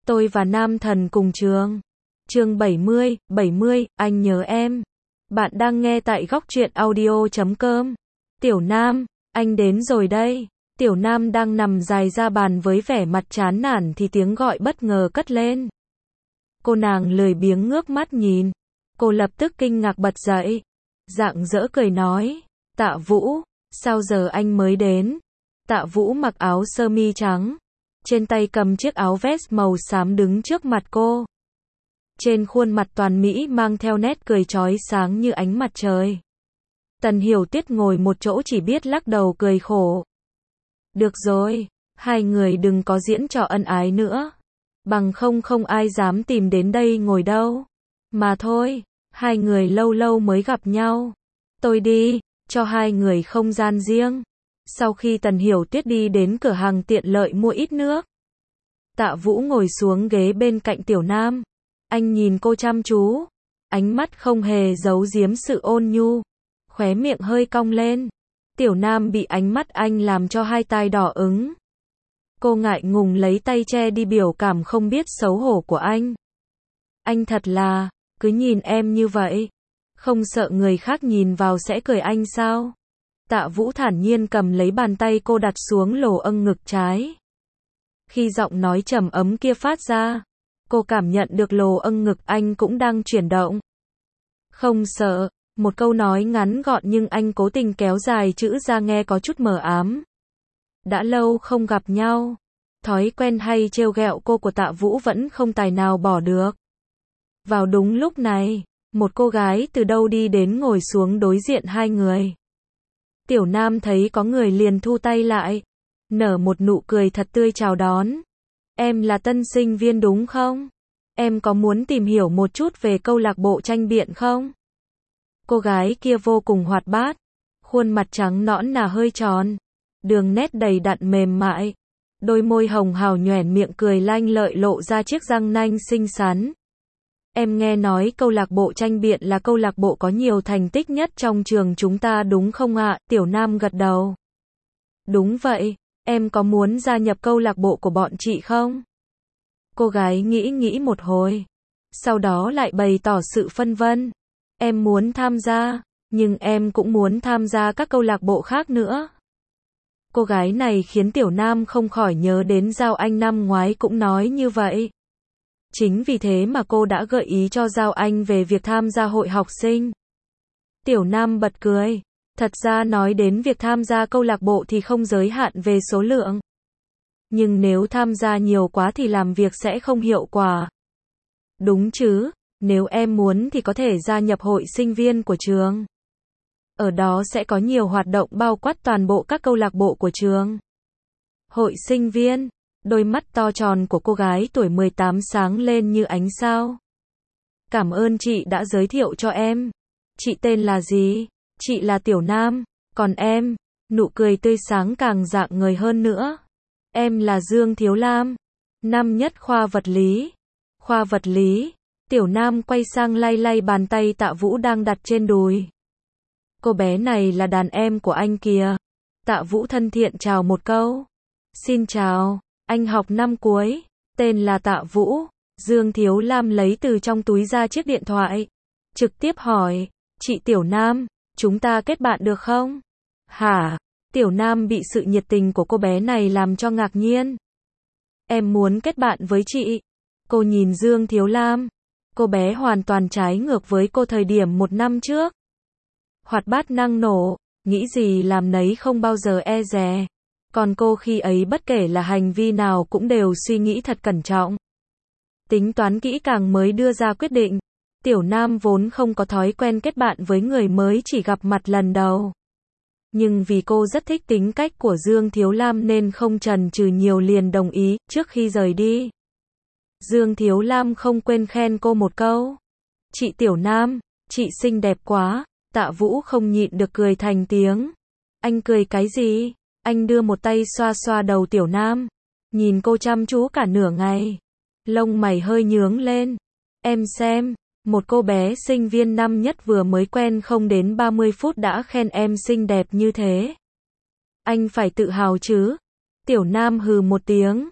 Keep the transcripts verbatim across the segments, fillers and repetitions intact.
Tôi và Nam Thần cùng trường. Chương bảy mươi, bảy mươi, anh nhớ em. Bạn đang nghe tại góc truyện audio chấm com. Tiểu Nam, anh đến rồi đây. Tiểu Nam đang nằm dài ra bàn với vẻ mặt chán nản thì tiếng gọi bất ngờ cất lên. Cô nàng lười biếng ngước mắt nhìn. Cô lập tức kinh ngạc bật dậy. Rạng rỡ cười nói, Tạ Vũ, sao giờ anh mới đến? Tạ Vũ mặc áo sơ mi trắng. Trên tay cầm chiếc áo vest màu xám đứng trước mặt cô. Trên khuôn mặt toàn mỹ mang theo nét cười chói sáng như ánh mặt trời. Tần Hiểu Tuyết ngồi một chỗ chỉ biết lắc đầu cười khổ. Được rồi, hai người đừng có diễn trò ân ái nữa. Bằng không không ai dám tìm đến đây ngồi đâu. Mà thôi, hai người lâu lâu mới gặp nhau. Tôi đi, cho hai người không gian riêng. Sau khi Tần Hiểu Tuyết đi đến cửa hàng tiện lợi mua ít nước, Tạ Vũ ngồi xuống ghế bên cạnh Tiểu Nam. Anh nhìn cô chăm chú, ánh mắt không hề giấu giếm sự ôn nhu, khóe miệng hơi cong lên. Tiểu Nam bị ánh mắt anh làm cho hai tai đỏ ửng. Cô ngại ngùng lấy tay che đi biểu cảm không biết xấu hổ của anh. Anh thật là, cứ nhìn em như vậy, không sợ người khác nhìn vào sẽ cười anh sao? Tạ Vũ thản nhiên cầm lấy bàn tay cô đặt xuống lồ âng ngực trái. Khi giọng nói trầm ấm kia phát ra, cô cảm nhận được lồ âng ngực anh cũng đang chuyển động. Không sợ, một câu nói ngắn gọn nhưng anh cố tình kéo dài chữ ra nghe có chút mờ ám. Đã lâu không gặp nhau, thói quen hay trêu ghẹo cô của Tạ Vũ vẫn không tài nào bỏ được. Vào đúng lúc này, một cô gái từ đâu đi đến ngồi xuống đối diện hai người. Tiểu Nam thấy có người liền thu tay lại, nở một nụ cười thật tươi chào đón. Em là tân sinh viên đúng không? Em có muốn tìm hiểu một chút về câu lạc bộ tranh biện không? Cô gái kia vô cùng hoạt bát, khuôn mặt trắng nõn nà hơi tròn, đường nét đầy đặn mềm mại, đôi môi hồng hào nhoẻn miệng cười lanh lợi lộ ra chiếc răng nanh xinh xắn. Em nghe nói câu lạc bộ tranh biện là câu lạc bộ có nhiều thành tích nhất trong trường chúng ta đúng không ạ? Tiểu Nam gật đầu. Đúng vậy, em có muốn gia nhập câu lạc bộ của bọn chị không? Cô gái nghĩ nghĩ một hồi, sau đó lại bày tỏ sự phân vân. Em muốn tham gia, nhưng em cũng muốn tham gia các câu lạc bộ khác nữa. Cô gái này khiến Tiểu Nam không khỏi nhớ đến Giao Anh năm ngoái cũng nói như vậy. Chính vì thế mà cô đã gợi ý cho Giao Anh về việc tham gia hội học sinh. Tiểu Nam bật cười. Thật ra nói đến việc tham gia câu lạc bộ thì không giới hạn về số lượng. Nhưng nếu tham gia nhiều quá thì làm việc sẽ không hiệu quả. Đúng chứ, nếu em muốn thì có thể gia nhập hội sinh viên của trường. Ở đó sẽ có nhiều hoạt động bao quát toàn bộ các câu lạc bộ của trường. Hội sinh viên, đôi mắt to tròn của cô gái tuổi mười tám sáng lên như ánh sao. Cảm ơn chị đã giới thiệu cho em. Chị tên là gì? Chị là Tiểu Nam, còn em? Nụ cười tươi sáng càng rạng ngời hơn nữa. Em là Dương Thiếu Lam, năm nhất khoa vật lý. Khoa vật lý, Tiểu Nam quay sang lay lay bàn tay Tạ Vũ đang đặt trên đùi. Cô bé này là đàn em của anh kìa. Tạ Vũ thân thiện chào một câu. Xin chào, anh học năm cuối, tên là Tạ Vũ. Dương Thiếu Lam lấy từ trong túi ra chiếc điện thoại, trực tiếp hỏi, chị Tiểu Nam, chúng ta kết bạn được không? Hả? Tiểu Nam bị sự nhiệt tình của cô bé này làm cho ngạc nhiên. Em muốn kết bạn với chị. Cô nhìn Dương Thiếu Lam. Cô bé hoàn toàn trái ngược với cô thời điểm một năm trước. Hoạt bát năng nổ, nghĩ gì làm nấy không bao giờ e dè. Còn cô khi ấy bất kể là hành vi nào cũng đều suy nghĩ thật cẩn trọng. Tính toán kỹ càng mới đưa ra quyết định. Tiểu Nam vốn không có thói quen kết bạn với người mới chỉ gặp mặt lần đầu. Nhưng vì cô rất thích tính cách của Dương Thiếu Lam nên không chần chừ nhiều liền đồng ý. Trước khi rời đi, Dương Thiếu Lam không quên khen cô một câu. Chị Tiểu Nam, chị xinh đẹp quá. Tạ Vũ không nhịn được cười thành tiếng. Anh cười cái gì? Anh đưa một tay xoa xoa đầu Tiểu Nam, nhìn cô chăm chú cả nửa ngày. Lông mày hơi nhướng lên. Em xem, một cô bé sinh viên năm nhất vừa mới quen không đến ba mươi phút đã khen em xinh đẹp như thế. Anh phải tự hào chứ? Tiểu Nam hừ một tiếng.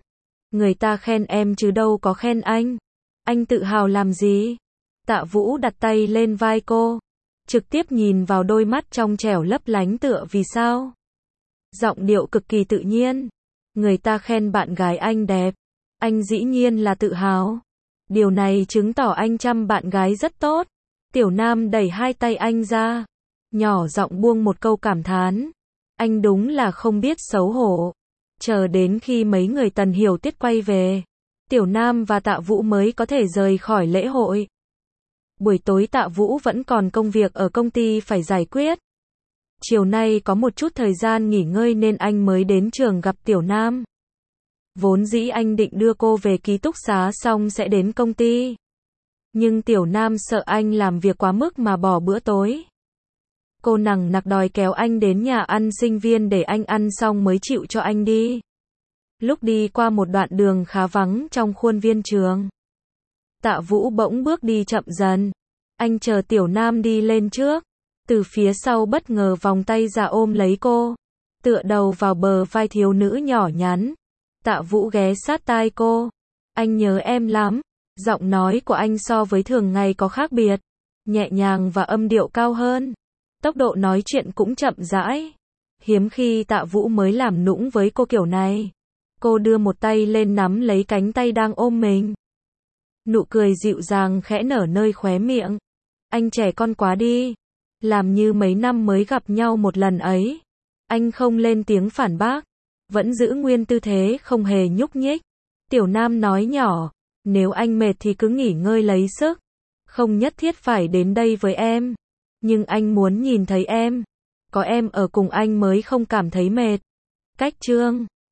Người ta khen em chứ đâu có khen anh. Anh tự hào làm gì? Tạ Vũ đặt tay lên vai cô, trực tiếp nhìn vào đôi mắt trong trẻo lấp lánh tựa vì sao. Giọng điệu cực kỳ tự nhiên. Người ta khen bạn gái anh đẹp, anh dĩ nhiên là tự hào. Điều này chứng tỏ anh chăm bạn gái rất tốt. Tiểu Nam đẩy hai tay anh ra, nhỏ giọng buông một câu cảm thán. Anh đúng là không biết xấu hổ. Chờ đến khi mấy người Tần Hiểu Tiết quay về, Tiểu Nam và Tạ Vũ mới có thể rời khỏi lễ hội. Buổi tối Tạ Vũ vẫn còn công việc ở công ty phải giải quyết. Chiều nay có một chút thời gian nghỉ ngơi nên anh mới đến trường gặp Tiểu Nam. Vốn dĩ anh định đưa cô về ký túc xá xong sẽ đến công ty. Nhưng Tiểu Nam sợ anh làm việc quá mức mà bỏ bữa tối. Cô nằng nặc đòi kéo anh đến nhà ăn sinh viên để anh ăn xong mới chịu cho anh đi. Lúc đi qua một đoạn đường khá vắng trong khuôn viên trường, Tạ Vũ bỗng bước đi chậm dần. Anh chờ Tiểu Nam đi lên trước. Từ phía sau bất ngờ vòng tay ra ôm lấy cô, tựa đầu vào bờ vai thiếu nữ nhỏ nhắn. Tạ Vũ ghé sát tai cô. Anh nhớ em lắm. Giọng nói của anh so với thường ngày có khác biệt, nhẹ nhàng và âm điệu cao hơn. Tốc độ nói chuyện cũng chậm rãi. Hiếm khi Tạ Vũ mới làm nũng với cô kiểu này. Cô đưa một tay lên nắm lấy cánh tay đang ôm mình. Nụ cười dịu dàng khẽ nở nơi khóe miệng. Anh trẻ con quá đi. Làm như mấy năm mới gặp nhau một lần ấy. Anh không lên tiếng phản bác, vẫn giữ nguyên tư thế không hề nhúc nhích. Tiểu Nam nói nhỏ, nếu anh mệt thì cứ nghỉ ngơi lấy sức. Không nhất thiết phải đến đây với em. Nhưng anh muốn nhìn thấy em. Có em ở cùng anh mới không cảm thấy mệt. Cách chương